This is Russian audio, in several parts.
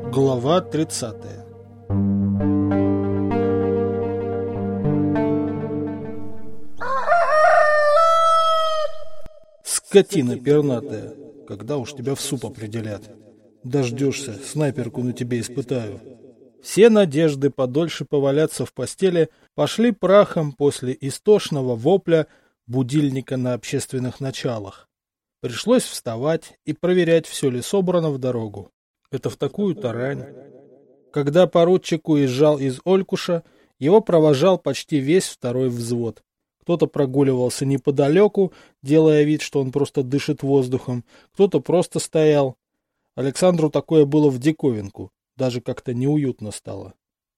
Глава 30. Скотина пернатая, когда уж тебя в суп определят. Дождешься, снайперку на тебе испытаю. Все надежды подольше поваляться в постели пошли прахом после истошного вопля будильника на общественных началах. Пришлось вставать и проверять, все ли собрано в дорогу. Это в такую-то рань. Когда поручик уезжал из Олькуша, его провожал почти весь второй взвод. Кто-то прогуливался неподалеку, делая вид, что он просто дышит воздухом, кто-то просто стоял. Александру такое было в диковинку, даже как-то неуютно стало.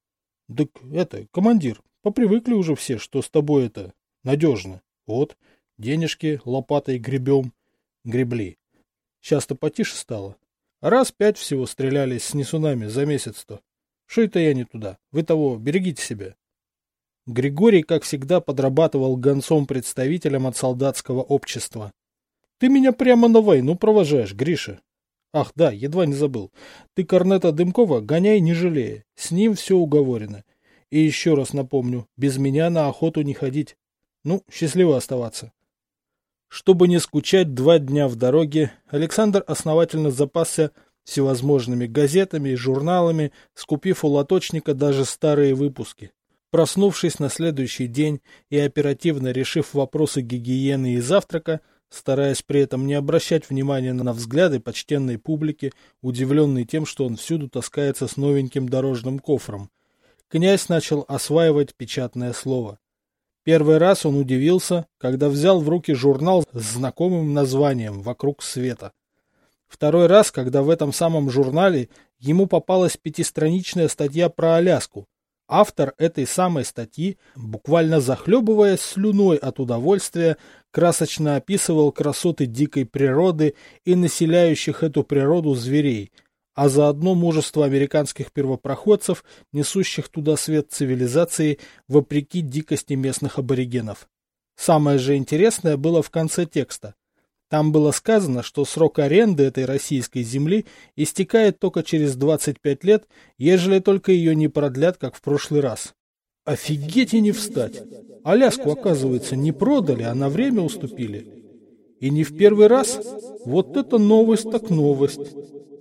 — Так это, командир, попривыкли уже все, что с тобой это надежно. Вот, денежки лопатой гребем. Гребли. Сейчас-то потише стало. Раз 5 всего стрелялись с несунами за месяц-то. Что это я не туда? Вы того, берегите себя. Григорий, как всегда, подрабатывал гонцом-представителем от солдатского общества. Ты меня прямо на войну провожаешь, Гриша. Ах, да, едва не забыл. Ты корнета Дымкова гоняй не жалея. С ним все уговорено. И еще раз напомню, без меня на охоту не ходить. Ну, счастливо оставаться. Чтобы не скучать 2 дня в дороге, Александр основательно запасся всевозможными газетами и журналами, скупив у лоточника даже старые выпуски. Проснувшись на следующий день и оперативно решив вопросы гигиены и завтрака, стараясь при этом не обращать внимания на взгляды почтенной публики, удивленной тем, что он всюду таскается с новеньким дорожным кофром, князь начал осваивать печатное слово. Первый раз он удивился, когда взял в руки журнал с знакомым названием «Вокруг света». Второй раз, когда в этом самом журнале ему попалась 5-страничная статья про Аляску. Автор этой самой статьи, буквально захлебываясь слюной от удовольствия, красочно описывал красоты дикой природы и населяющих эту природу зверей, а заодно мужество американских первопроходцев, несущих туда свет цивилизации вопреки дикости местных аборигенов. Самое же интересное было в конце текста. Там было сказано, что срок аренды этой российской земли истекает только через 25 лет, ежели только ее не продлят, как в прошлый раз. Офигеть и не встать! Аляску, оказывается, не продали, а на время уступили. И не в первый раз? Вот это новость так новость!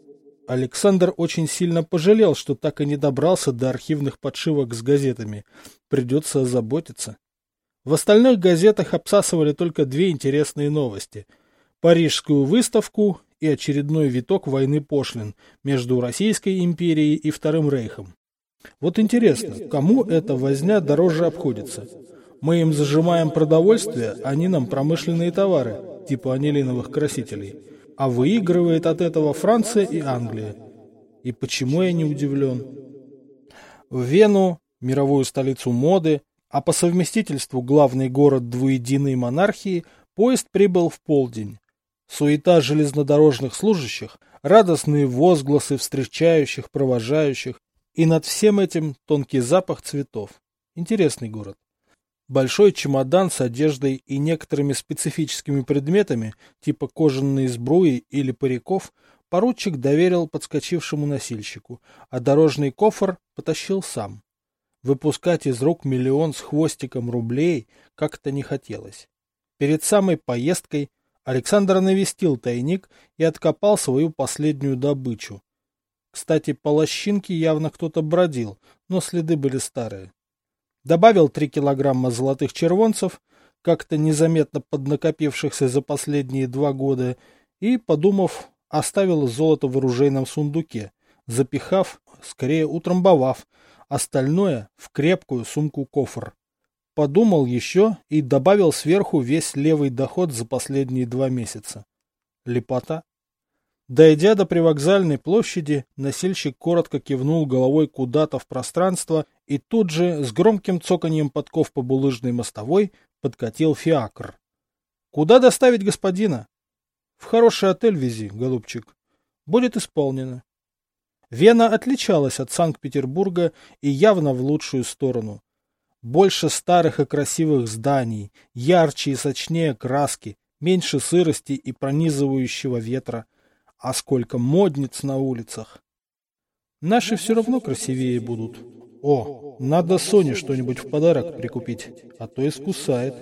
Александр очень сильно пожалел, что так и не добрался до архивных подшивок с газетами. Придется озаботиться. В остальных газетах обсасывали только 2 интересные новости. Парижскую выставку и очередной виток войны пошлин между Российской империей и Вторым рейхом. Вот интересно, кому эта возня дороже обходится? Мы им зажимаем продовольствие, они нам промышленные товары, типа анилиновых красителей. А выигрывает от этого Франция и Англия. И почему я не удивлен? В Вену, мировую столицу моды, а по совместительству главный город двуединой монархии, поезд прибыл в полдень. Суета железнодорожных служащих, радостные возгласы встречающих, провожающих, и над всем этим тонкий запах цветов. Интересный город. Большой чемодан с одеждой и некоторыми специфическими предметами, типа кожаной сбруи или париков, поручик доверил подскочившему носильщику, а дорожный кофр потащил сам. Выпускать из рук 1 000 000 с хвостиком рублей как-то не хотелось. Перед самой поездкой Александр навестил тайник и откопал свою последнюю добычу. Кстати, по лощинке явно кто-то бродил, но следы были старые. Добавил 3 килограмма золотых червонцев, как-то незаметно поднакопившихся за последние 2 года, и, подумав, оставил золото в оружейном сундуке, запихав, скорее утрамбовав, остальное в крепкую сумку-кофр. Подумал еще и добавил сверху весь левый доход за последние 2 месяца. Лепота. Дойдя до привокзальной площади, носильщик коротко кивнул головой куда-то в пространство, и тут же, с громким цоканьем подков по булыжной мостовой, подкатил фиакр. — Куда доставить господина? — В хороший отель вези, голубчик. — Будет исполнено. Вена отличалась от Санкт-Петербурга и явно в лучшую сторону. Больше старых и красивых зданий, ярче и сочнее краски, меньше сырости и пронизывающего ветра. А сколько модниц на улицах! Наши все равно красивее будут. О, надо Соне что-нибудь в подарок прикупить, а то искусает.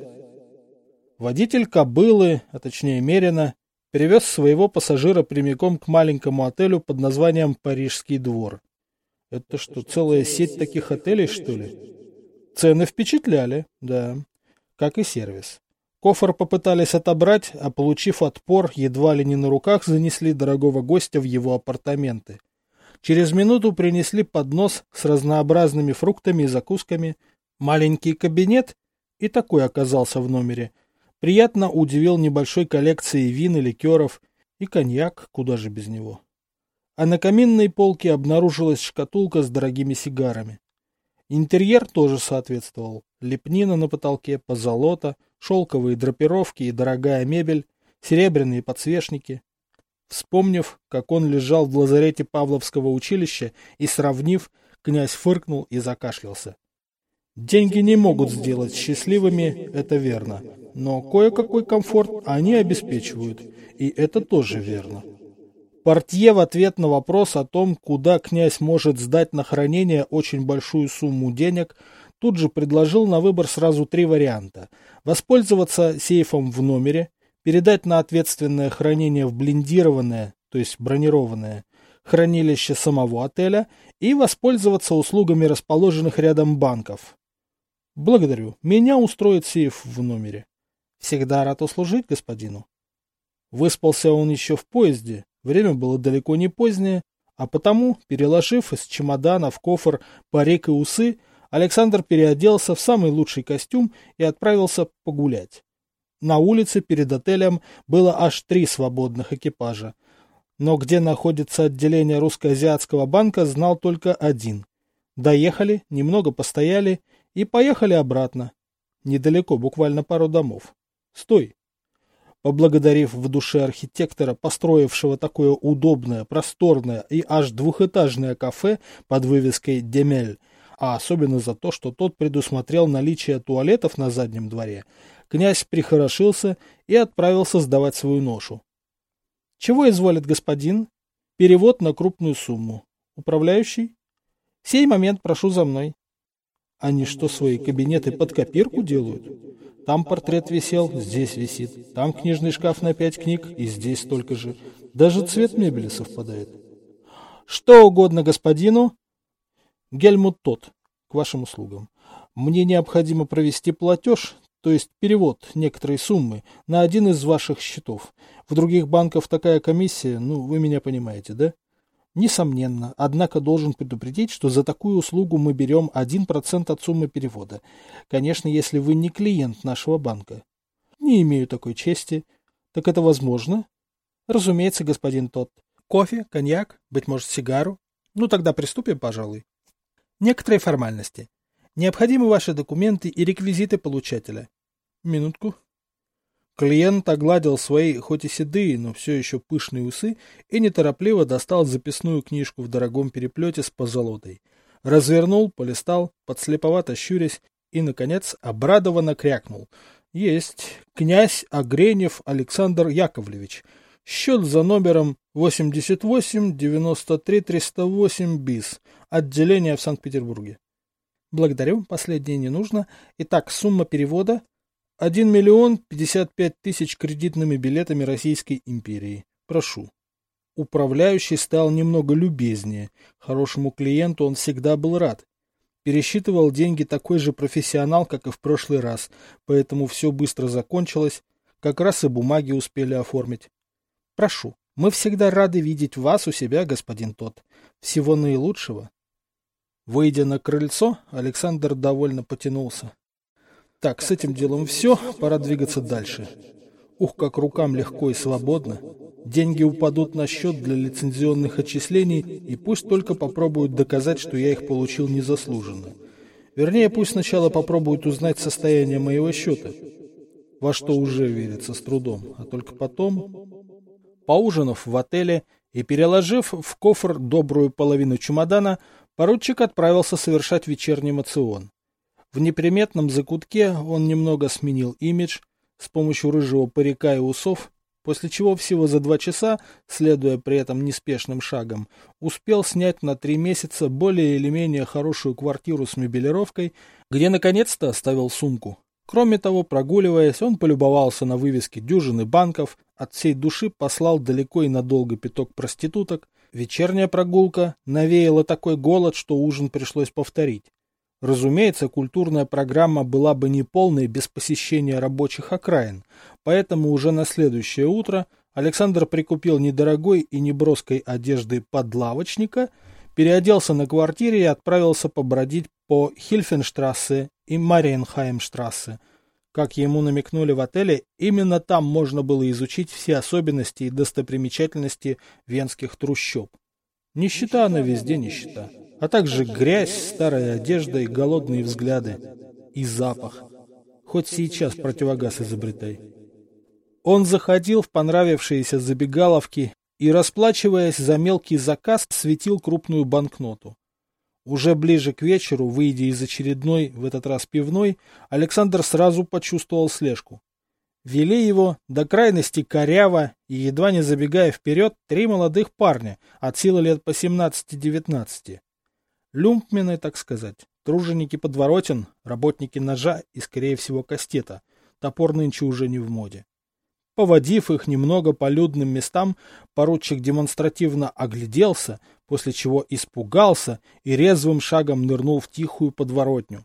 Водитель кобылы, а точнее Мерина, перевез своего пассажира прямиком к маленькому отелю под названием «Парижский двор». Это что, целая сеть таких отелей, что ли? Цены впечатляли, да, как и сервис. Кофр попытались отобрать, а получив отпор, едва ли не на руках занесли дорогого гостя в его апартаменты. Через минуту принесли поднос с разнообразными фруктами и закусками. Маленький кабинет, и такой оказался в номере, приятно удивил небольшой коллекцией вин и ликеров, и коньяк, куда же без него. А на каминной полке обнаружилась шкатулка с дорогими сигарами. Интерьер тоже соответствовал. Лепнина на потолке, позолота, шелковые драпировки и дорогая мебель, серебряные подсвечники. Вспомнив, как он лежал в лазарете Павловского училища, и сравнив, князь фыркнул и закашлялся. Деньги не могут сделать счастливыми, это верно, но кое-какой комфорт они обеспечивают, и это тоже верно. Портье в ответ на вопрос о том, куда князь может сдать на хранение очень большую сумму денег, тут же предложил на выбор сразу 3 варианта. Воспользоваться сейфом в номере, передать на ответственное хранение в блиндированное, то есть бронированное, хранилище самого отеля и воспользоваться услугами расположенных рядом банков. Благодарю, меня устроит сейф в номере. Всегда рад услужить господину. Выспался он еще в поезде, время было далеко не позднее, а потому, переложив из чемодана в кофр парик и усы, Александр переоделся в самый лучший костюм и отправился погулять. На улице перед отелем было аж 3 свободных экипажа, но где находится отделение русско-азиатского банка, знал только один. Доехали, немного постояли и поехали обратно. Недалеко, буквально пару домов. Стой! Поблагодарив в душе архитектора, построившего такое удобное, просторное и аж 2-этажное кафе под вывеской «Демель», а особенно за то, что тот предусмотрел наличие туалетов на заднем дворе, князь прихорошился и отправился сдавать свою ношу. Чего изволит господин? Перевод на крупную сумму. Управляющий? Сей момент прошу за мной. Они что, свои кабинеты под копирку делают? Там портрет висел, здесь висит. Там книжный шкаф на 5 книг, и здесь столько же. Даже цвет мебели совпадает. Что угодно господину. Гельмут Тот, к вашим услугам. Мне необходимо провести платеж, то есть перевод некоторой суммы, на один из ваших счетов. В других банках такая комиссия, вы меня понимаете, да? Несомненно, однако должен предупредить, что за такую услугу мы берем 1% от суммы перевода. Конечно, если вы не клиент нашего банка. Не имею такой чести. Так это возможно? Разумеется, господин Тот. Кофе, коньяк, быть может, сигару? Тогда приступим, пожалуй. Некоторые формальности. Необходимы ваши документы и реквизиты получателя. Минутку. Клиент огладил свои, хоть и седые, но все еще пышные усы и неторопливо достал записную книжку в дорогом переплете с позолотой. Развернул, полистал, подслеповато щурясь и, наконец, обрадованно крякнул. Есть. Князь Огренев Александр Яковлевич. Счет за номером 88-93-308 БИС. Отделение в Санкт-Петербурге. Благодарю, последнее не нужно. Итак, сумма перевода 1 055 000 кредитными билетами Российской империи. Прошу. Управляющий стал немного любезнее. Хорошему клиенту он всегда был рад. Пересчитывал деньги такой же профессионал, как и в прошлый раз, поэтому все быстро закончилось, как раз и бумаги успели оформить. Прошу, мы всегда рады видеть вас у себя, господин Тот. Всего наилучшего. Выйдя на крыльцо, Александр довольно потянулся. Так, с этим делом все, пора двигаться дальше. Ух, как рукам легко и свободно. Деньги упадут на счет для лицензионных отчислений, и пусть только попробуют доказать, что я их получил незаслуженно. Вернее, пусть сначала попробуют узнать состояние моего счета, во что уже верится с трудом, а только потом... Поужинав в отеле и переложив в кофр добрую половину чемодана, поручик отправился совершать вечерний моцион. В неприметном закутке он немного сменил имидж, с помощью рыжего парика и усов после чего всего за 2 часа, следуя при этом неспешным шагом, успел снять на 3 месяца более или менее хорошую квартиру с мебелировкой, где наконец-то оставил сумку. Кроме того, прогуливаясь, он полюбовался на вывески дюжины банков, от всей души послал далеко и надолго пяток проституток. Вечерняя прогулка навеяла такой голод, что ужин пришлось повторить. Разумеется, культурная программа была бы неполной без посещения рабочих окраин, поэтому уже на следующее утро Александр прикупил недорогой и неброской одежды подлавочника, переоделся на квартире и отправился побродить по Хильфенштрассе и Мариенхаймштрассе. Как ему намекнули в отеле, именно там можно было изучить все особенности и достопримечательности венских трущоб. Нищета она везде нищета, а также грязь, старая одежда и голодные взгляды. И запах. Хоть сейчас противогаз изобретай. Он заходил в понравившиеся забегаловки и, расплачиваясь за мелкий заказ, светил крупную банкноту. Уже ближе к вечеру, выйдя из очередной, в этот раз пивной, Александр сразу почувствовал слежку. Вели его до крайности коряво и, едва не забегая вперед, 3 молодых парня, от силы лет по 17-19. Люмпмены, так сказать, труженики подворотен, работники ножа и, скорее всего, кастета. Топор нынче уже не в моде. Поводив их немного по людным местам, поручик демонстративно огляделся, после чего испугался и резвым шагом нырнул в тихую подворотню.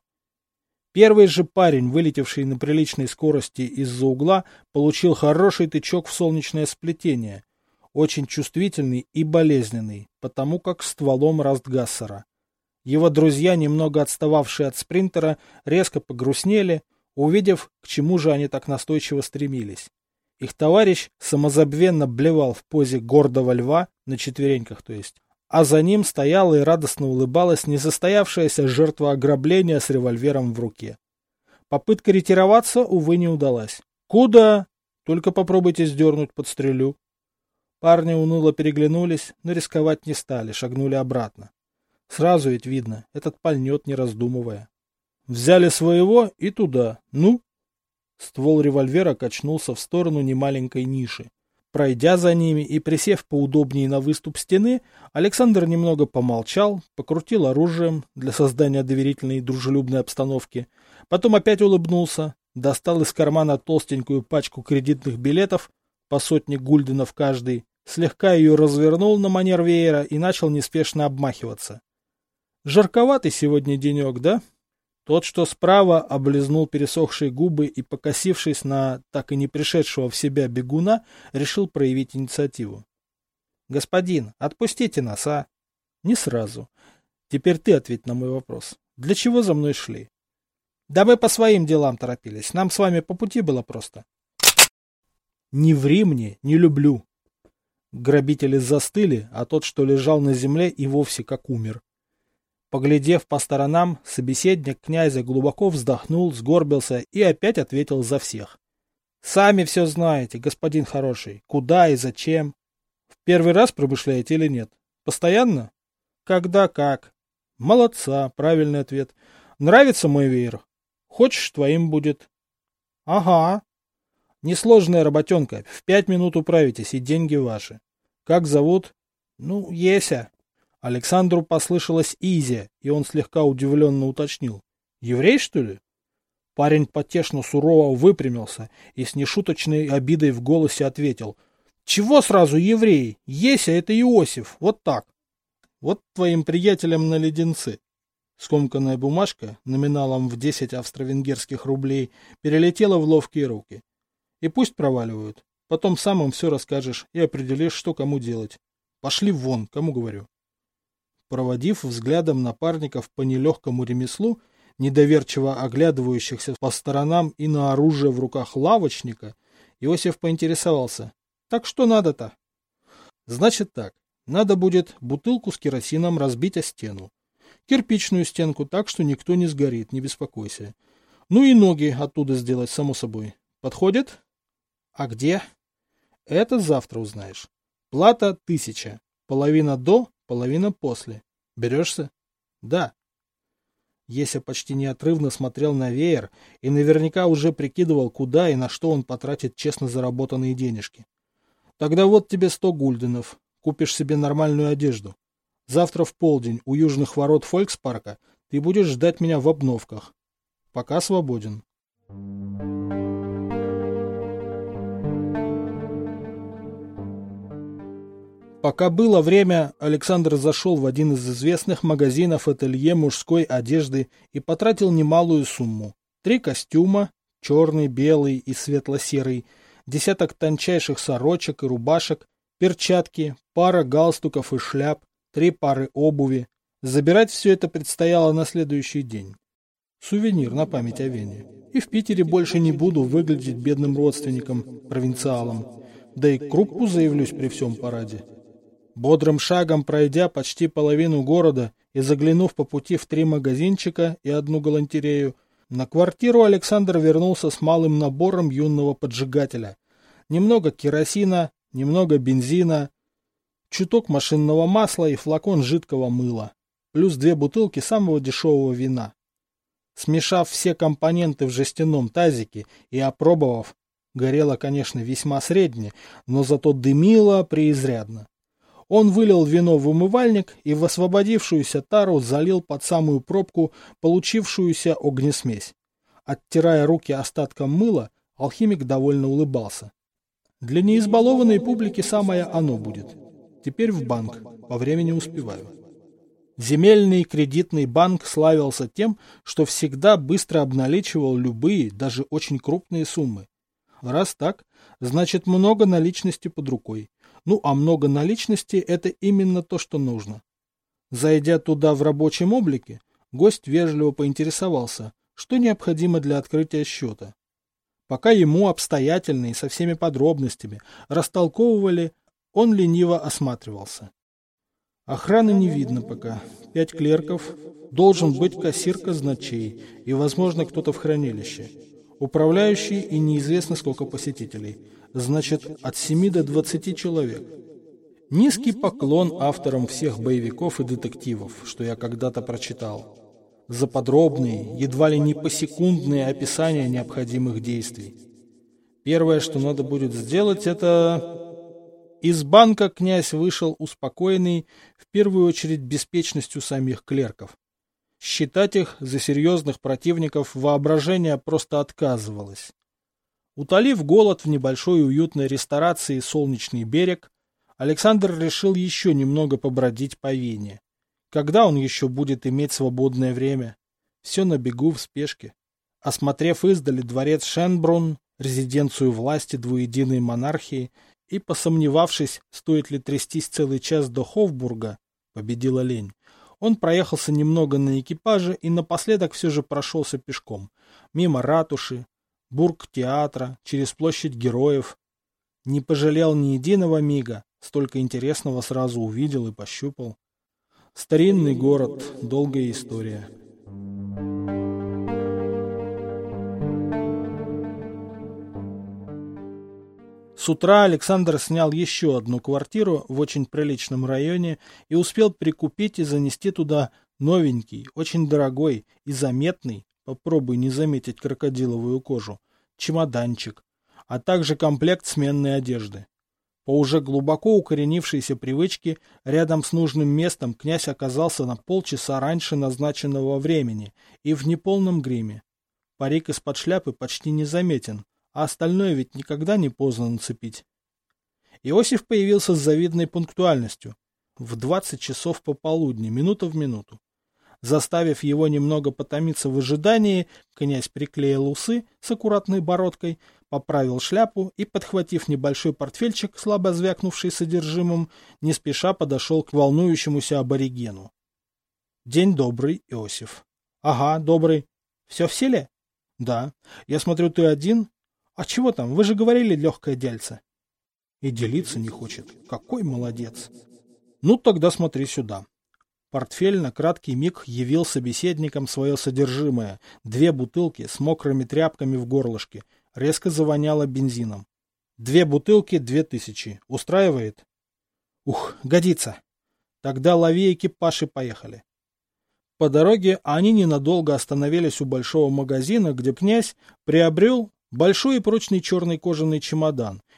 Первый же парень, вылетевший на приличной скорости из-за угла, получил хороший тычок в солнечное сплетение, очень чувствительный и болезненный, потому как стволом Растгассера. Его друзья, немного отстававшие от спринтера, резко погрустнели, увидев, к чему же они так настойчиво стремились. Их товарищ самозабвенно блевал в позе гордого льва, на четвереньках то есть, а за ним стояла и радостно улыбалась несостоявшаяся жертва ограбления с револьвером в руке. Попытка ретироваться, увы, не удалась. «Куда? Только попробуйте сдернуть, подстрелю». Парни уныло переглянулись, но рисковать не стали, шагнули обратно. Сразу ведь видно, этот пальнет, не раздумывая. Взяли своего и туда. Ну? Ствол револьвера качнулся в сторону немаленькой ниши. Пройдя за ними и присев поудобнее на выступ стены, Александр немного помолчал, покрутил оружием для создания доверительной и дружелюбной обстановки, потом опять улыбнулся, достал из кармана толстенькую пачку кредитных билетов, по 100 гульденов каждый, слегка ее развернул на манер веера и начал неспешно обмахиваться. Жарковатый сегодня денек, да? Тот, что справа, облизнул пересохшие губы и, покосившись на так и не пришедшего в себя бегуна, решил проявить инициативу. — Господин, отпустите нас, а? — Не сразу. Теперь ты ответь на мой вопрос. Для чего за мной шли? — Да мы по своим делам торопились. Нам с вами по пути было просто. — Не ври мне, не люблю. Грабители застыли, а тот, что лежал на земле, и вовсе как умер. Поглядев по сторонам, собеседник князя глубоко вздохнул, сгорбился и опять ответил за всех. — Сами все знаете, господин хороший, куда и зачем. В первый раз промышляете или нет? Постоянно? Когда как. Молодца, правильный ответ. Нравится мой веер? Хочешь, твоим будет. Ага. Несложная работенка, в 5 минут управитесь, и деньги ваши. Как зовут? Ну, Еся. Александру послышалось Изя, и он слегка удивленно уточнил. Еврей, что ли? Парень потешно сурово выпрямился и с нешуточной обидой в голосе ответил. Чего сразу еврей? Еся — это Иосиф, вот так. Вот твоим приятелям на леденцы. Скомканная бумажка, номиналом в 10 австро-венгерских рублей, перелетела в ловкие руки. И пусть проваливают. Потом сам им все расскажешь и определишь, что кому делать. Пошли вон, кому говорю. Проводив взглядом напарников по нелегкому ремеслу, недоверчиво оглядывающихся по сторонам и на оружие в руках лавочника, Иосиф поинтересовался. Так что надо-то? Значит так, надо будет бутылку с керосином разбить о стену. Кирпичную стенку так, что никто не сгорит, не беспокойся. Ну и ноги оттуда сделать, само собой. Подходит? А где? Это завтра узнаешь. Плата 1000. Половина до, половина после. Берешься? Да. Еся почти неотрывно смотрел на веер и наверняка уже прикидывал, куда и на что он потратит честно заработанные денежки. Тогда вот тебе 100 гульденов. Купишь себе нормальную одежду. Завтра в полдень у южных ворот Фолькспарка ты будешь ждать меня в обновках. Пока свободен. Пока было время, Александр зашел в один из известных магазинов ателье мужской одежды и потратил немалую сумму. 3 костюма, черный, белый и светло-серый, десяток тончайших сорочек и рубашек, перчатки, пара галстуков и шляп, 3 пары обуви. Забирать все это предстояло на следующий день. Сувенир на память о Вене. И в Питере больше не буду выглядеть бедным родственником, провинциалом. Да и к Круппу заявлюсь при всем параде. Бодрым шагом пройдя почти половину города и заглянув по пути в 3 магазинчика и 1 галантерею, на квартиру Александр вернулся с малым набором юного поджигателя. Немного керосина, немного бензина, чуток машинного масла и флакон жидкого мыла, плюс 2 бутылки самого дешевого вина. Смешав все компоненты в жестяном тазике и опробовав, горело, конечно, весьма средне, но зато дымило преизрядно. Он вылил вино в умывальник и в освободившуюся тару залил под самую пробку получившуюся огнесмесь. Оттирая руки остатком мыла, алхимик довольно улыбался. Для неизбалованной публики самое оно будет. Теперь в банк, по времени успеваю. Земельный кредитный банк славился тем, что всегда быстро обналичивал любые, даже очень крупные суммы. Раз так, значит много наличности под рукой. Ну, а много наличности – это именно то, что нужно. Зайдя туда в рабочем облике, гость вежливо поинтересовался, что необходимо для открытия счета. Пока ему обстоятельно и со всеми подробностями растолковывали, он лениво осматривался. Охраны не видно пока. 5 клерков, должен быть кассир казначей и, возможно, кто-то в хранилище. Управляющий и неизвестно сколько посетителей. Значит, от 7 до 20 человек. Низкий поклон авторам всех боевиков и детективов, что я когда-то прочитал. За подробные, едва ли не посекундные описания необходимых действий. Первое, что надо будет сделать, это... Из банка князь вышел успокоенный, в первую очередь беспечностью самих клерков. Считать их за серьезных противников воображение просто отказывалось. Утолив голод в небольшой уютной ресторации «Солнечный берег», Александр решил еще немного побродить по Вене. Когда он еще будет иметь свободное время? Все на бегу в спешке. Осмотрев издали дворец Шенбрунн, резиденцию власти двуединой монархии, и посомневавшись, стоит ли трястись целый час до Хофбурга, победила лень, он проехался немного на экипаже и напоследок все же прошелся пешком, мимо ратуши, бургтеатра, через площадь героев. Не пожалел ни единого мига, столько интересного сразу увидел и пощупал. Старинный город, долгая история. С утра Александр снял еще 1 квартиру в очень приличном районе и успел прикупить и занести туда новенький, очень дорогой и заметный, попробуй не заметить крокодиловую кожу, чемоданчик, а также комплект сменной одежды. По уже глубоко укоренившейся привычке, рядом с нужным местом князь оказался на полчаса раньше назначенного времени и в неполном гриме. Парик из-под шляпы почти незаметен, а остальное ведь никогда не поздно нацепить. Иосиф появился с завидной пунктуальностью, в 20 часов пополудни, минута в минуту. Заставив его немного потомиться в ожидании, князь приклеил усы с аккуратной бородкой, поправил шляпу и, подхватив небольшой портфельчик, слабо звякнувший содержимым, не спеша подошел к волнующемуся аборигену. — День добрый, Иосиф. — Ага, добрый. Все в селе? — Да. Я смотрю, ты один? — А чего там? Вы же говорили, легкое дельце. И делиться не хочет. Какой молодец. Ну, тогда смотри сюда. Портфель на краткий миг явил собеседникам свое содержимое. 2 бутылки с мокрыми тряпками в горлышке. Резко завоняло бензином. 2 бутылки, 2000. Устраивает? Ух, годится. Тогда лови экипаж и поехали. По дороге они ненадолго остановились у большого магазина, где князь приобрел большой и прочный черный кожаный чемодан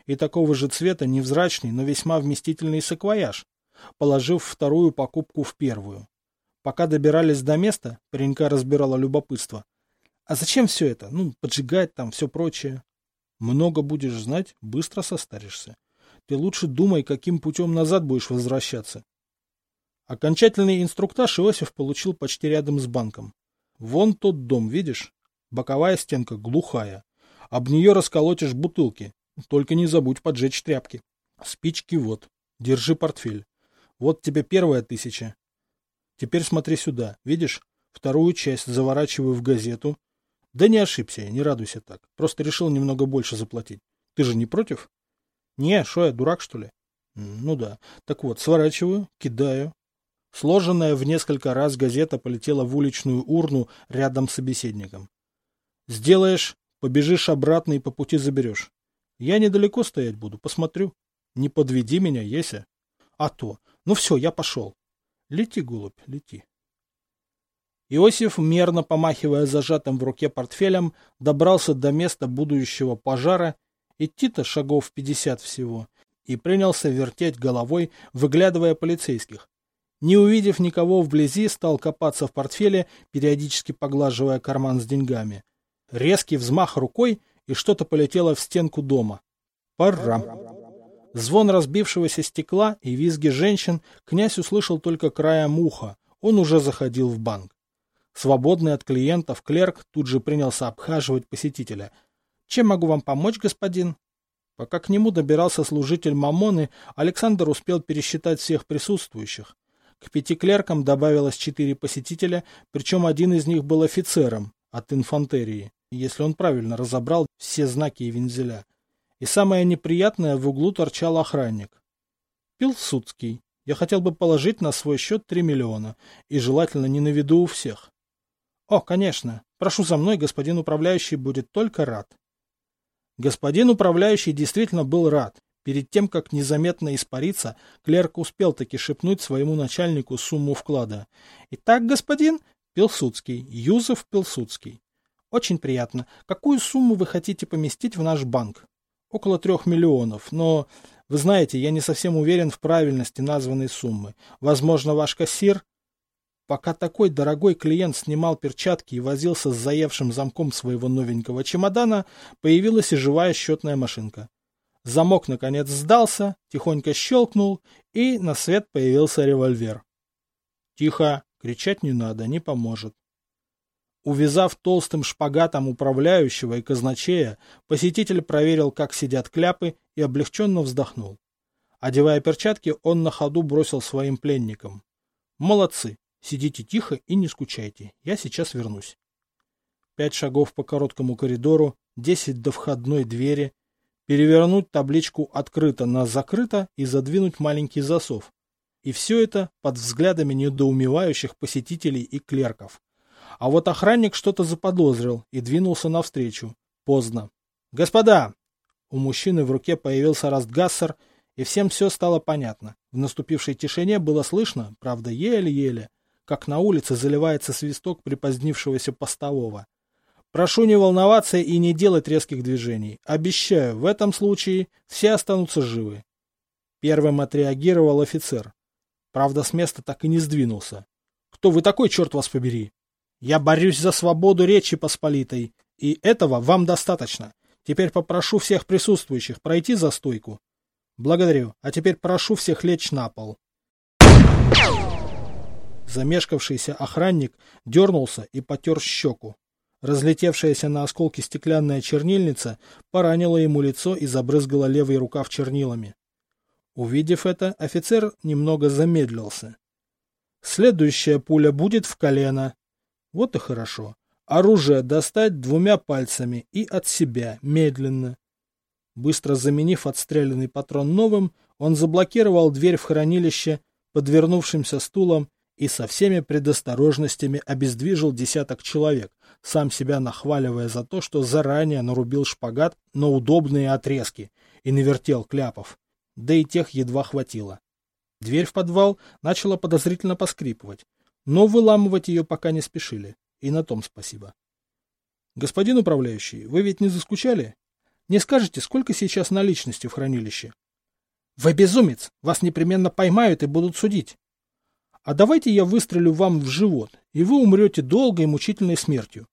и такого же цвета невзрачный, но весьма вместительный саквояж, положив вторую покупку в первую. Пока добирались до места, паренька разбирало любопытство. А зачем все это? Поджигать там, все прочее. Много будешь знать, быстро состаришься. Ты лучше думай, каким путем назад будешь возвращаться. Окончательный инструктаж Иосиф получил почти рядом с банком. Вон тот дом, видишь? Боковая стенка глухая. Об нее расколотишь бутылки. Только не забудь поджечь тряпки. Спички вот. Держи портфель. Вот тебе первая 1000. Теперь смотри сюда. Видишь? Вторую часть заворачиваю в газету. Да не ошибся, не радуйся так. Просто решил немного больше заплатить. Ты же не против? Не, шо я, дурак, что ли? Ну да. Так вот, сворачиваю, кидаю. Сложенная в несколько раз газета полетела в уличную урну рядом с собеседником. Сделаешь, побежишь обратно и по пути заберешь. Я недалеко стоять буду, посмотрю. Не подведи меня, Еся. А то. Ну все, я пошел. Лети, голубь, лети. Иосиф, мерно помахивая зажатым в руке портфелем, добрался до места будущего пожара, идти-то шагов 50 всего, и принялся вертеть головой, выглядывая полицейских. Не увидев никого вблизи, стал копаться в портфеле, периодически поглаживая карман с деньгами. Резкий взмах рукой, и что-то полетело в стенку дома. Пора. Звон разбившегося стекла и визги женщин князь услышал только краем уха, он уже заходил в банк. Свободный от клиентов клерк тут же принялся обхаживать посетителя. «Чем могу вам помочь, господин?» Пока к нему добирался служитель Мамоны, Александр успел пересчитать всех присутствующих. К 5 клеркам добавилось 4 посетителя, причем один из них был офицером от инфантерии, если он правильно разобрал все знаки и вензеля. И самое неприятное, в углу торчал охранник. Пилсудский. Я хотел бы положить на свой счет 3 миллиона, и желательно не на виду у всех. О, конечно. Прошу за мной, господин управляющий будет только рад. Господин управляющий действительно был рад. Перед тем, как незаметно испариться, клерк успел таки шепнуть своему начальнику сумму вклада. Итак, господин Пилсудский, Юзеф Пилсудский. Очень приятно. Какую сумму вы хотите поместить в наш банк? Около 3 миллионов, но, вы знаете, я не совсем уверен в правильности названной суммы. Возможно, ваш кассир... Пока такой дорогой клиент снимал перчатки и возился с заевшим замком своего новенького чемодана, появилась и живая счетная машинка. Замок, наконец, сдался, тихонько щелкнул, и на свет появился револьвер. «Тихо! Кричать не надо, не поможет». Увязав толстым шпагатом управляющего и казначея, посетитель проверил, как сидят кляпы, и облегченно вздохнул. Одевая перчатки, он на ходу бросил своим пленникам. «Молодцы! Сидите тихо и не скучайте. Я сейчас вернусь». 5 шагов по короткому коридору, 10 до входной двери, перевернуть табличку «Открыто» на «Закрыто» и задвинуть маленький засов. И все это под взглядами недоумевающих посетителей и клерков. А вот охранник что-то заподозрил и двинулся навстречу. Поздно. «Господа!» У мужчины в руке появился растгассер, и всем все стало понятно. В наступившей тишине было слышно, правда, еле-еле, как на улице заливается свисток припозднившегося постового. Прошу не волноваться и не делать резких движений. Обещаю, в этом случае все останутся живы. Первым отреагировал офицер. Правда, с места так и не сдвинулся. Кто вы такой, черт вас побери? Я борюсь за свободу Речи Посполитой, и этого вам достаточно. Теперь попрошу всех присутствующих пройти за стойку. Благодарю. А теперь прошу всех лечь на пол. Замешкавшийся охранник дернулся и потер щеку. Разлетевшаяся на осколки стеклянная чернильница поранила ему лицо и забрызгала левый рукав чернилами. Увидев это, офицер немного замедлился. Следующая пуля будет в колено. Вот и хорошо. Оружие достать 2 пальцами и от себя, медленно. Быстро заменив отстрелянный патрон новым, он заблокировал дверь в хранилище подвернувшимся стулом и со всеми предосторожностями обездвижил 10 человек, сам себя нахваливая за то, что заранее нарубил шпагат на удобные отрезки и навертел кляпов, да и тех едва хватило. Дверь в подвал начала подозрительно поскрипывать, но выламывать ее пока не спешили, и на том спасибо. — Господин управляющий, вы ведь не заскучали? Не скажете, сколько сейчас наличности в хранилище? Вы безумец! Вас непременно поймают и будут судить. А давайте я выстрелю вам в живот, и вы умрете долгой и мучительной смертью.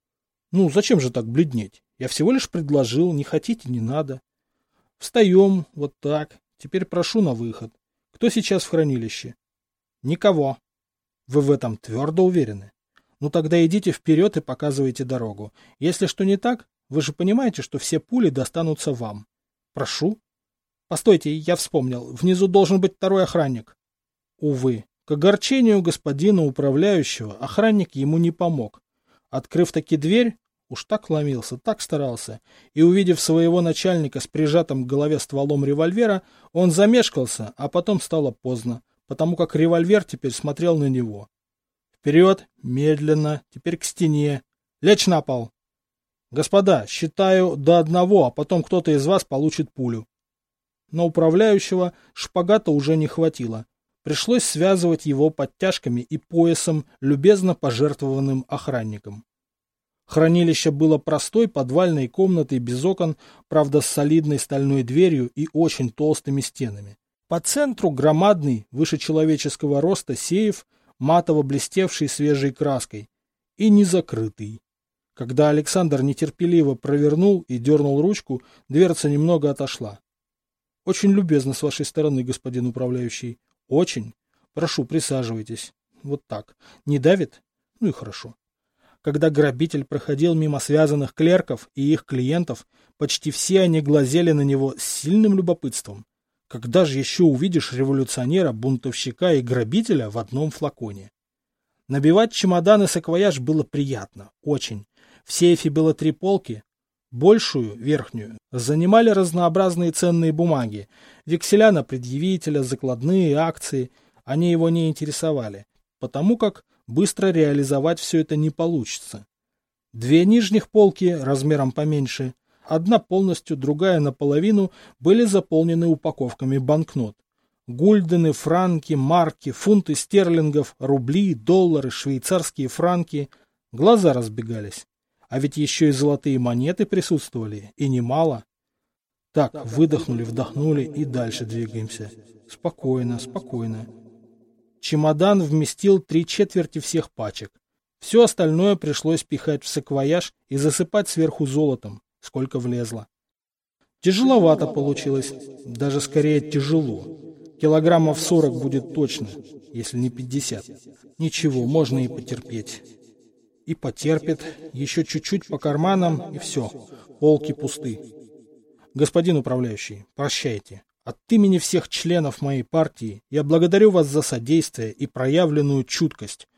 Ну, зачем же так бледнеть? Я всего лишь предложил, не хотите, не надо. Встаем, вот так. Теперь прошу на выход. Кто сейчас в хранилище? Никого. Вы в этом твердо уверены? Ну тогда идите вперед и показывайте дорогу. Если что не так, вы же понимаете, что все пули достанутся вам. Прошу. Постойте, я вспомнил. Внизу должен быть второй охранник. Увы, к огорчению господина управляющего охранник ему не помог. Открыв таки дверь, уж так ломился, так старался, и увидев своего начальника с прижатым к голове стволом револьвера, он замешкался, а потом стало поздно, потому как револьвер теперь смотрел на него. Вперед, медленно, теперь к стене. Лечь на пол. Господа, считаю до 1, а потом кто-то из вас получит пулю. На управляющего шпагата уже не хватило. Пришлось связывать его подтяжками и поясом, любезно пожертвованным охранником. Хранилище было простой подвальной комнатой без окон, правда с солидной стальной дверью и очень толстыми стенами. По центру громадный, выше человеческого роста сейф, матово блестевший свежей краской, и незакрытый. Когда Александр нетерпеливо провернул и дернул ручку, дверца немного отошла. Очень любезно с вашей стороны, господин управляющий. Очень. Прошу, присаживайтесь. Вот так. Не давит? Ну и хорошо. Когда грабитель проходил мимо связанных клерков и их клиентов, почти все они глазели на него с сильным любопытством. Когда же еще увидишь революционера, бунтовщика и грабителя в одном флаконе? Набивать чемодан и саквояж было приятно, очень. В сейфе было 3 полки. Большую, верхнюю, занимали разнообразные ценные бумаги. Векселя на предъявителя, закладные, акции. Они его не интересовали, потому как быстро реализовать все это не получится. 2 нижних полки, размером поменьше, одна полностью, другая наполовину, были заполнены упаковками банкнот. Гульдены, франки, марки, фунты стерлингов, рубли, доллары, швейцарские франки. Глаза разбегались. А ведь еще и золотые монеты присутствовали, и немало. Так, выдохнули, вдохнули и дальше двигаемся. Спокойно, спокойно. Чемодан вместил 3/4 всех пачек. Все остальное пришлось пихать в саквояж и засыпать сверху золотом, сколько влезло. Тяжеловато получилось, даже скорее тяжело. Килограммов 40 будет точно, если не 50. Ничего, можно и потерпеть. И потерпит, еще чуть-чуть по карманам, и все, полки пусты. Господин управляющий, прощайте. От имени всех членов моей партии я благодарю вас за содействие и проявленную чуткость.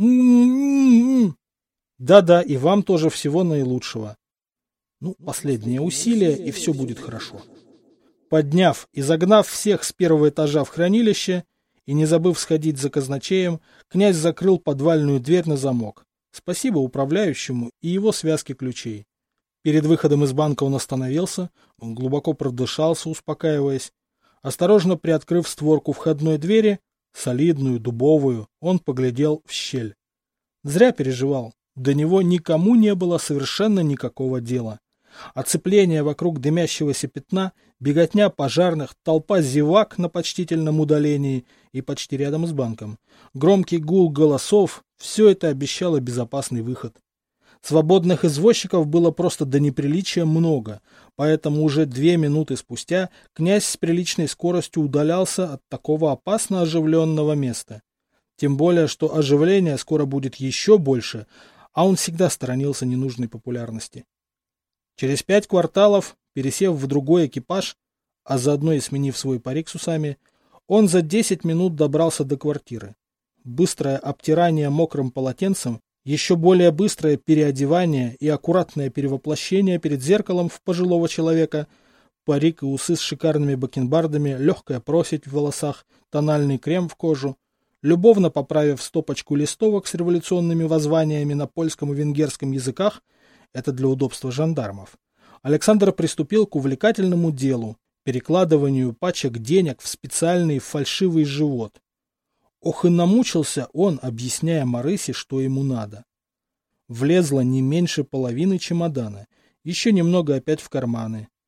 Да-да, и вам тоже всего наилучшего. Ну, последнее усилие, и все будет хорошо. Подняв и загнав всех с 1-го этажа в хранилище, и не забыв сходить за казначеем, князь закрыл подвальную дверь на замок. Спасибо управляющему и его связке ключей. Перед выходом из банка он остановился, глубоко продышался, успокаиваясь. Осторожно приоткрыв створку входной двери, солидную, дубовую, он поглядел в щель. Зря переживал, до него никому не было совершенно никакого дела. Оцепление вокруг дымящегося пятна, беготня пожарных, толпа зевак на почтительном удалении и почти рядом с банком, громкий гул голосов — все это обещало безопасный выход. Свободных извозчиков было просто до неприличия много, поэтому уже 2 минуты спустя князь с приличной скоростью удалялся от такого опасно оживленного места. Тем более, что оживление скоро будет еще больше, а он всегда сторонился ненужной популярности. Через 5 кварталов, пересев в другой экипаж, а заодно и сменив свой парик с усами, он за 10 минут добрался до квартиры. Быстрое обтирание мокрым полотенцем, еще более быстрое переодевание и аккуратное перевоплощение перед зеркалом в пожилого человека, парик и усы с шикарными бакенбардами, легкая проседь в волосах, тональный крем в кожу. Любовно поправив стопочку листовок с революционными воззваниями на польском и венгерском языках, это для удобства жандармов, Александр приступил к увлекательному делу – перекладыванию пачек денег в специальный фальшивый живот. Ох и намучился он, объясняя Марысе, что ему надо. Влезло не меньше половины чемодана, еще немного опять в карманы.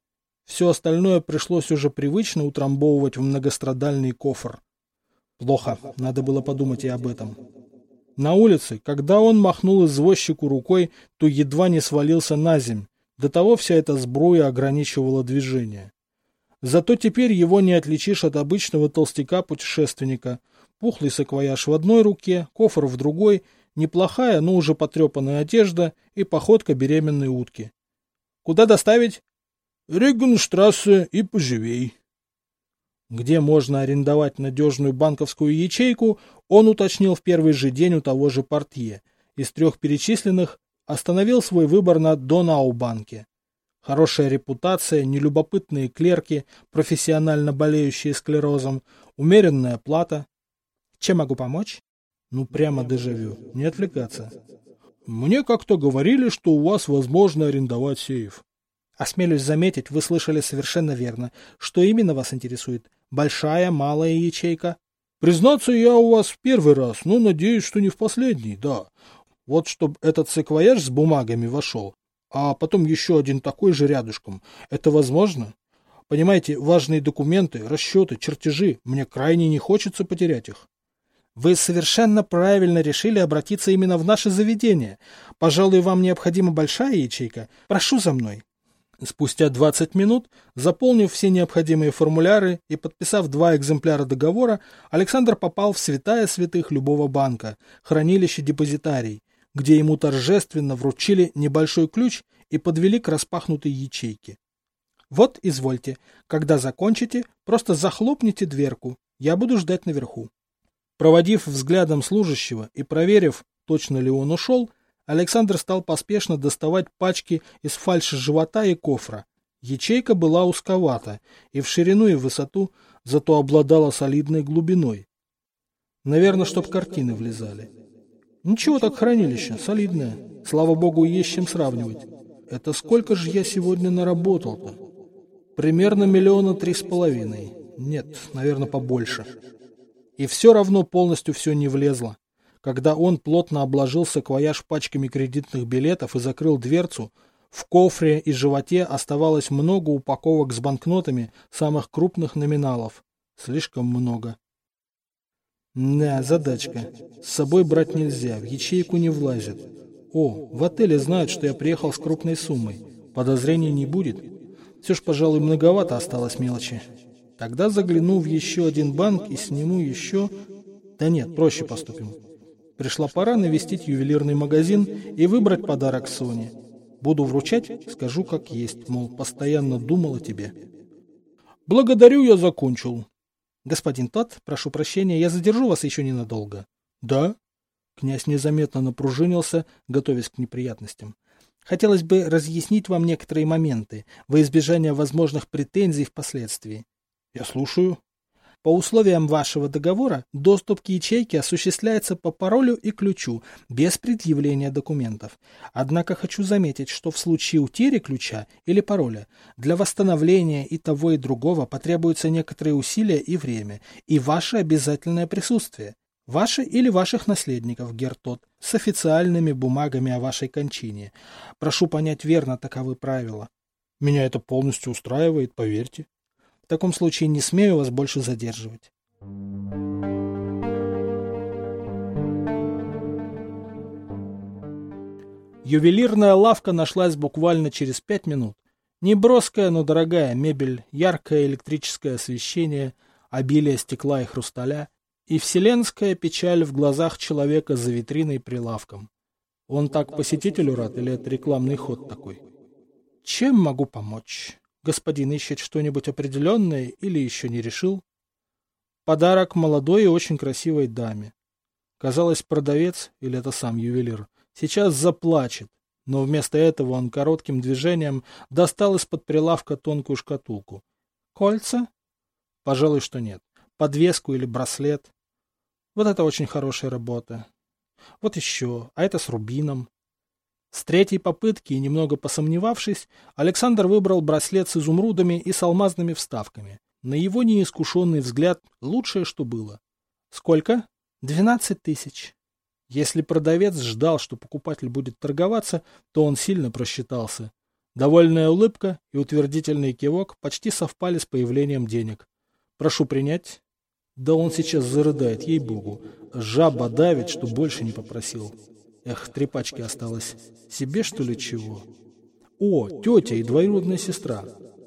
Все остальное пришлось уже привычно утрамбовывать в многострадальный кофр. Плохо, надо было подумать и об этом. На улице, когда он махнул извозчику рукой, то едва не свалился на земь. До того вся эта сбруя ограничивала движение. Зато теперь его не отличишь от обычного толстяка-путешественника. Пухлый саквояж в одной руке, кофр в другой, неплохая, но уже потрепанная одежда и походка беременной утки. «Куда доставить?» «Регенштрассе и поживей». Где можно арендовать надежную банковскую ячейку, он уточнил в первый же день у того же портье. Из 3 перечисленных остановил свой выбор на Донаубанке. Хорошая репутация, нелюбопытные клерки, профессионально болеющие склерозом, умеренная плата. Чем могу помочь? Ну, прямо дежавю. Не отвлекаться. Мне как-то говорили, что у вас возможно арендовать сейф. Осмелюсь заметить, вы слышали совершенно верно. Что именно вас интересует? Большая, малая ячейка? Признаться, я у вас в первый раз, но надеюсь, что не в последний, да. Вот чтобы этот саквояж с бумагами вошел, а потом еще один такой же рядышком. Это возможно? Понимаете, важные документы, расчеты, чертежи, мне крайне не хочется потерять их. Вы совершенно правильно решили обратиться именно в наше заведение. Пожалуй, вам необходима большая ячейка. Прошу за мной. Спустя 20 минут, заполнив все необходимые формуляры и подписав 2 экземпляра договора, Александр попал в святая святых любого банка, хранилище-депозитарий, где ему торжественно вручили небольшой ключ и подвели к распахнутой ячейке. Вот, извольте, когда закончите, просто захлопните дверку, я буду ждать наверху. Проводив взглядом служащего и проверив, точно ли он ушел, Александр стал поспешно доставать пачки из фальш-живота и кофра. Ячейка была узковата, и в ширину и в высоту, зато обладала солидной глубиной. Наверное, чтоб картины влезали. Ничего так хранилище, солидное. Слава богу, есть с чем сравнивать. Это сколько же я сегодня наработал-то? Примерно 3,5 миллиона. Нет, наверное, побольше. И все равно полностью все не влезло. Когда он плотно обложил саквояж пачками кредитных билетов и закрыл дверцу, в кофре и животе оставалось много упаковок с банкнотами самых крупных номиналов. Слишком много. Да, задачка. С собой брать нельзя, в ячейку не влазит. О, в отеле знают, что я приехал с крупной суммой. Подозрений не будет. Все ж, пожалуй, многовато осталось мелочи. Тогда загляну в еще один банк и сниму еще... Да нет, проще поступим. Пришла пора навестить ювелирный магазин и выбрать подарок Соне. Буду вручать, скажу как есть, мол, постоянно думал о тебе. Благодарю, я закончил. Господин Тот, прошу прощения, я задержу вас еще ненадолго. Да? Князь незаметно напружинился, готовясь к неприятностям. Хотелось бы разъяснить вам некоторые моменты, во избежание возможных претензий впоследствии. Я слушаю. По условиям вашего договора доступ к ячейке осуществляется по паролю и ключу, без предъявления документов. Однако хочу заметить, что в случае утери ключа или пароля для восстановления и того и другого потребуются некоторые усилия и время, и ваше обязательное присутствие. Ваше или ваших наследников, гер Тот, с официальными бумагами о вашей кончине. Прошу понять верно таковы правила. Меня это полностью устраивает, поверьте. В таком случае не смею вас больше задерживать. Ювелирная лавка нашлась буквально через 5 минут. Неброская, но дорогая мебель, яркое электрическое освещение, обилие стекла и хрусталя и вселенская печаль в глазах человека за витриной прилавком. Он так посетителю рад или это рекламный ход такой? Чем могу помочь? Господин ищет что-нибудь определенное или еще не решил? Подарок молодой и очень красивой даме. Казалось, продавец, или это сам ювелир, сейчас заплачет, но вместо этого он коротким движением достал из-под прилавка тонкую шкатулку. Кольца? Пожалуй, что нет. Подвеску или браслет? Вот это очень хорошая работа. Вот еще, а это с рубином. С третьей попытки, немного посомневавшись, Александр выбрал браслет с изумрудами и с алмазными вставками. На его неискушенный взгляд, лучшее, что было. Сколько? 12 000. Если продавец ждал, что покупатель будет торговаться, то он сильно просчитался. Довольная улыбка и утвердительный кивок почти совпали с появлением денег. Прошу принять. Да он сейчас зарыдает, ей-богу. Жаба давит, что больше не попросил. Эх, 3 пачки осталось. Себе, что ли, чего? О, тетя и двоюродная сестра.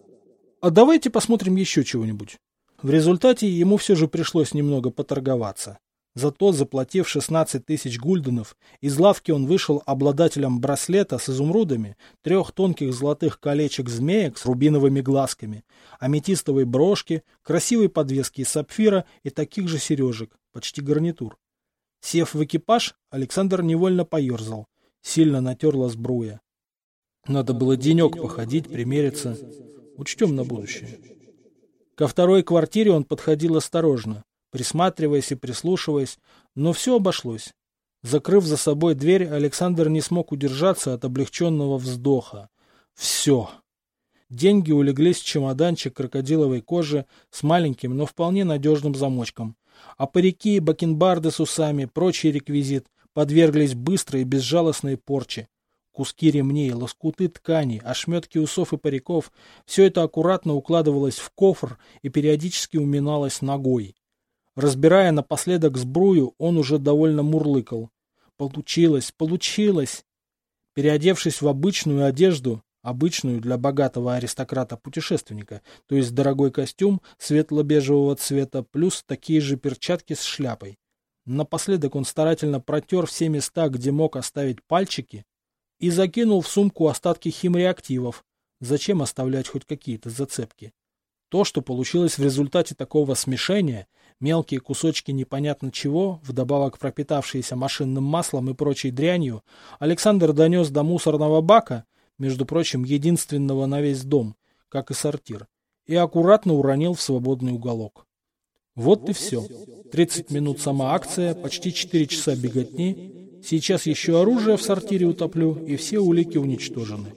А давайте посмотрим еще чего-нибудь. В результате ему все же пришлось немного поторговаться. Зато, заплатив 16 тысяч гульденов, из лавки он вышел обладателем браслета с изумрудами, 3 тонких золотых колечек-змеек с рубиновыми глазками, аметистовой брошки, красивой подвески из сапфира и таких же сережек, почти гарнитур. Сев в экипаж, Александр невольно поерзал. Сильно натерла сбруя. Надо было денек походить, примериться. Учтем на будущее. Ко второй квартире он подходил осторожно, присматриваясь и прислушиваясь, но все обошлось. Закрыв за собой дверь, Александр не смог удержаться от облегченного вздоха. Все. Деньги улеглись в чемоданчик крокодиловой кожи с маленьким, но вполне надежным замочком. А парики, бакенбарды с усами, прочий реквизит подверглись быстрой и безжалостной порче. Куски ремней, лоскуты ткани, ошметки усов и париков — все это аккуратно укладывалось в кофр и периодически уминалось ногой. Разбирая напоследок сбрую, он уже довольно мурлыкал. Получилось, получилось! Переодевшись в обычную одежду, обычную для богатого аристократа-путешественника, то есть дорогой костюм светло-бежевого цвета плюс такие же перчатки с шляпой. Напоследок он старательно протер все места, где мог оставить пальчики, и закинул в сумку остатки химреактивов. Зачем оставлять хоть какие-то зацепки? То, что получилось в результате такого смешения, мелкие кусочки непонятно чего, вдобавок пропитавшиеся машинным маслом и прочей дрянью, Александр донес до мусорного бака, между прочим, единственного на весь дом, как и сортир, и аккуратно уронил в свободный уголок. Вот и все. 30 минут сама акция, почти 4 часа беготни. Сейчас еще оружие в сортире утоплю, и все улики уничтожены.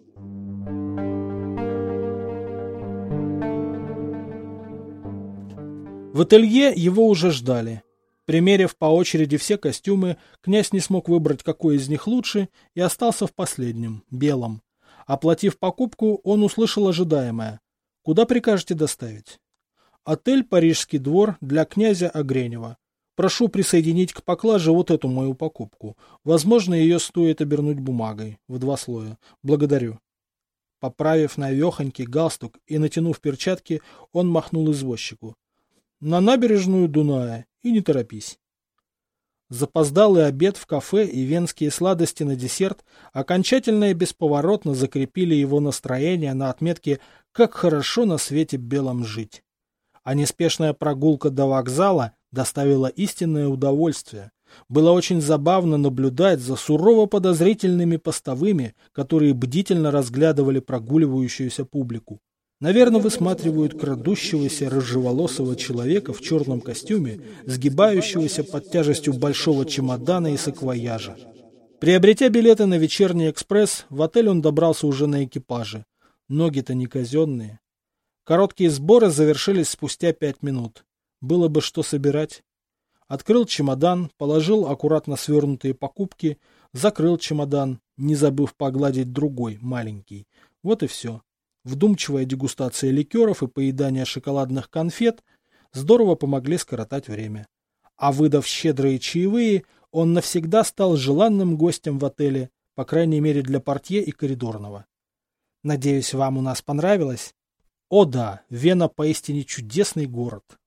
В ателье его уже ждали. Примерив по очереди все костюмы, князь не смог выбрать, какой из них лучше, и остался в последнем, белом. Оплатив покупку, он услышал ожидаемое. «Куда прикажете доставить?» «Отель «Парижский двор» для князя Огренева. Прошу присоединить к поклаже вот эту мою покупку. Возможно, ее стоит обернуть бумагой в 2 слоя. Благодарю». Поправив навехонький галстук и натянув перчатки, он махнул извозчику. «На набережную Дуная, и не торопись». Запоздалый обед в кафе и венские сладости на десерт окончательно и бесповоротно закрепили его настроение на отметке «как хорошо на свете белом жить». А неспешная прогулка до вокзала доставила истинное удовольствие. Было очень забавно наблюдать за сурово подозрительными постовыми, которые бдительно разглядывали прогуливающуюся публику. Наверное, высматривают крадущегося рыжеволосого человека в черном костюме, сгибающегося под тяжестью большого чемодана и саквояжа. Приобретя билеты на вечерний экспресс, в отель он добрался уже на экипаже. Ноги-то не казенные. Короткие сборы завершились спустя 5 минут. Было бы что собирать. Открыл чемодан, положил аккуратно свернутые покупки, закрыл чемодан, не забыв погладить другой, маленький. Вот и все. Вдумчивая дегустация ликеров и поедание шоколадных конфет здорово помогли скоротать время. А выдав щедрые чаевые, он навсегда стал желанным гостем в отеле, по крайней мере для портье и коридорного. Надеюсь, вам у нас понравилось? О да, Вена поистине чудесный город.